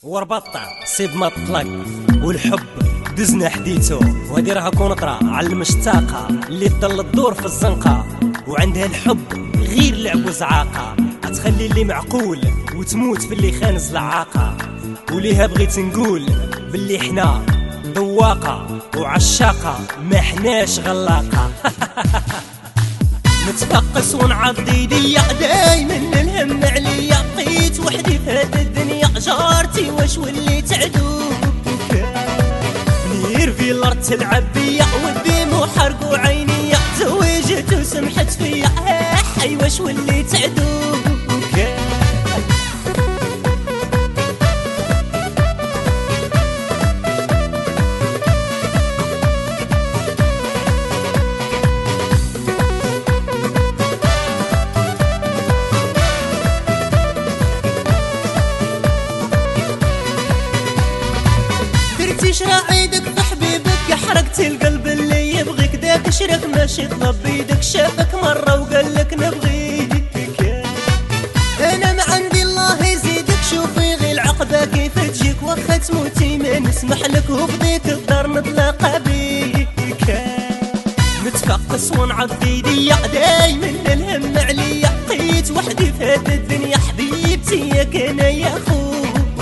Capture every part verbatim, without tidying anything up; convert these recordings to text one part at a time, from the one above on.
وربطة سيب ما طلق والحب دزنا حديثو، وهادي راها كونطرا على المشتاقة اللي تضل تدور في الزنقة، وعندها الحب غير لعب وزعاقة، تخلي اللي معقول وتموت في اللي خانز العاقة. وليها بغيت نقول باللي حنا ذواقة وعشاقة ما حناش غلاقة. نتفقس ونعض يديا دايما الهم عليا، بقيت وحدي في هاد الدنيا جارتي واش وليت عدوك، نير في الارض تلعب بيا والدموع حرقوا عينيا، زوجت وسمحت فيا حي واش وليت عدوك. شرا عيدك في حبيبك، حرقت القلب اللي يبغيك، داك شرك ماشي طلب بيدك، شافك مرة وقالك نبغيك. انا ما عندي الله يزيدك، شوفي غير العقبة كيف تجيك، واخا تموتي ما نسمح لك، وفضيك الدار نتلاقى بيك. نتفقس ونعض يديا دايما الهم عليا، بقيت وحدي في هاد الدنيا حبيبتي ياك انا يا خوك،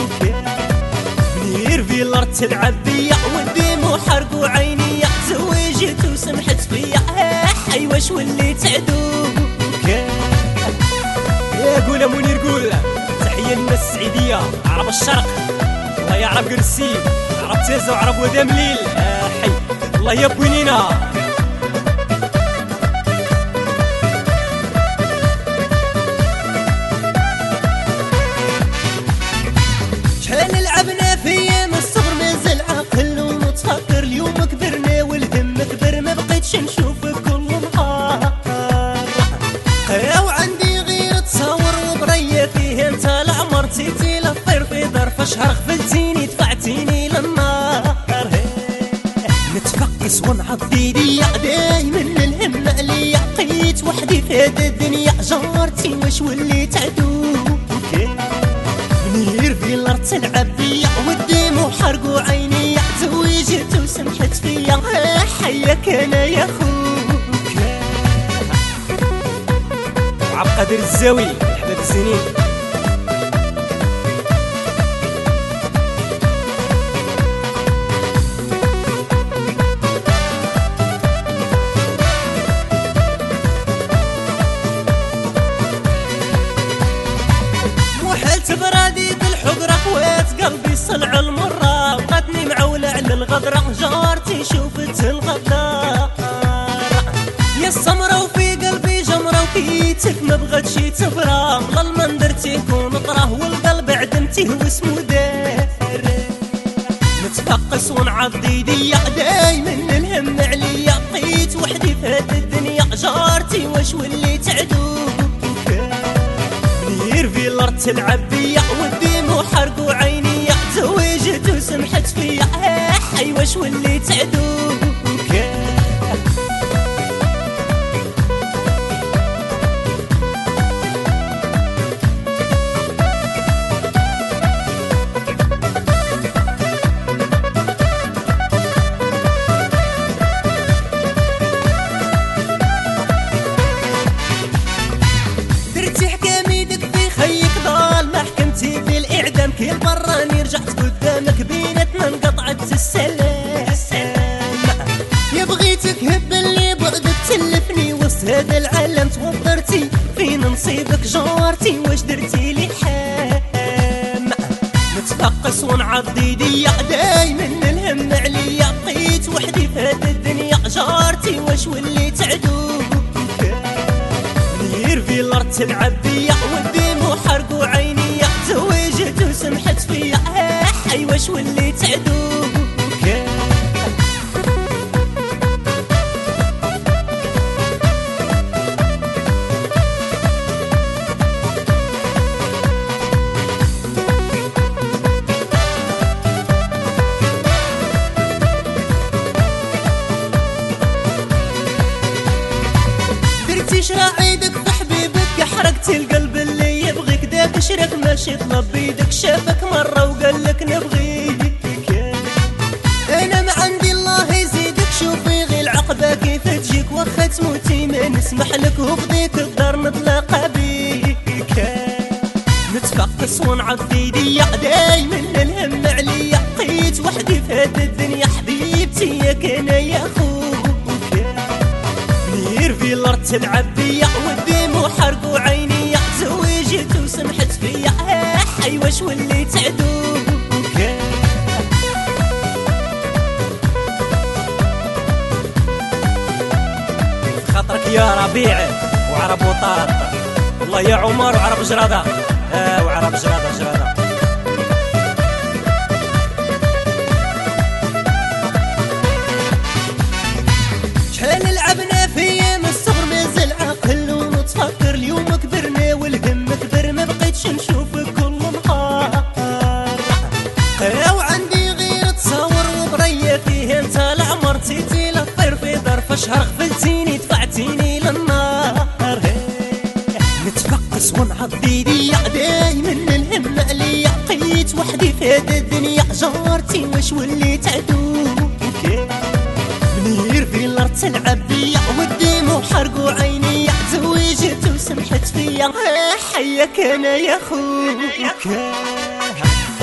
نير في الارض تلعب بيا والدموع حرقوا عينيا، زوجت وسمحت فيا حي واش وليت عدوك. يا قول منير قول تحية للناس السعيدية، عرب الشرق الله يعرف قرسيم، عرب تيزا وعرب ودام ليل حي الله يا بوينينا. شحال لعبنا في ايام الصبر مازال عاقل ومتفكر، اليوم كبرنا والهم كبر ما بقيتش نشوفك كل نهار، وعندي غير تصور وبريا فيه انت العمر، تيتي للطير في ظرف شهر غفلتيني دفعتيني للنار. نتفقس ونعض يديا دايما الهم عليا، بقيت وحدي في هاد الدنيا جارتي واش وليت عدوك، نير في الارض تلعب بيا والدموع حرقوا عينيا، زوجت وسمحت فيا حياك انا يا خوك. وعبد القادر الزاوي احباب الزينين. برادي بالحقرة خوات قلبي صنع المرة، بقاتني معولة على الغدرة جارتي شوفت الغدار، يا السمرة وفي قلبي جمرة وكيتك ما بغاتش تبرى، للمنظر تيكون طراه والقلب عدمتيه واسمو دار. نتفقس ونعض يديا دايما الهم عليا، بقيت وحدي في هاد الدنيا جارتي واش وليت عدوك، نير في الارض تلعب بيا والدموع حرقوا عينيا، زوجت وسمحت فيا حي واش وليت عدوك. درتي حكامي خيك ضال محكمتي بالاعدام، كل مرة راني رجعت قدامك بيناتنا انقطعت السلام، يا بغيتك هب اللي بعدك تلفني وسط هذا العالم، توضرتي فين نصيبك جارتي واش درتي لي حام. نتفقس ونعض يديا دايما الهم عليا، بقيت وحدي في هاد الدنيا جارتي واش وليت عدوك، نير في الارض تلعب بيا والدموع حرقوا عينيا، زوجت وسمحت فيا حي واش وليت عدوك. درتي شرا عيدك في حبيبك، حرقت القلب اللي يبغيك، داك شرك ماشي طلب بيدك، شافك مرة وقالك نبغيك. انا ما عندي الله يزيدك، شوفي غير العقبه كيف تجيك، واخا تموتي ما نسمح لك، وبغيك الدار نتلاقى بيك. نتفقس ونعض ايديا دايما الهم عليا، بقيت وحدي في هاد الدنيا حبيبتي ياك انا يا خوك. نير في الارض تلعب بيا والدموع حرقوا عينيا، زوجت وسمحت فيا حي واش وليت عدوك. خاطرك يا ربيع وعرب وطاط، والله يا عمر وعرب جرادة، اه وعرب جرادة جرادة. شحال لعبنا في ايام الصغر مازال عاقل ونتفكر، اليوم كبرنا والهم كبر ما بقيتش نشوفك كل نهار. قراو عندي غير تصور وبريا فيه انت العمر، تيتي للطير في ظرف شهر غفلتيني دفعتيني للنار. نتفقس ونعض ايديا دايما الهم عليا، بقيت وحدي في هاد الدنيا جارتي واش وليت عدوك. منير في الارض تلعب بيا والدموع حرقوا عينيا، تزوجت وسمحت فيا حياك انا يا خوك.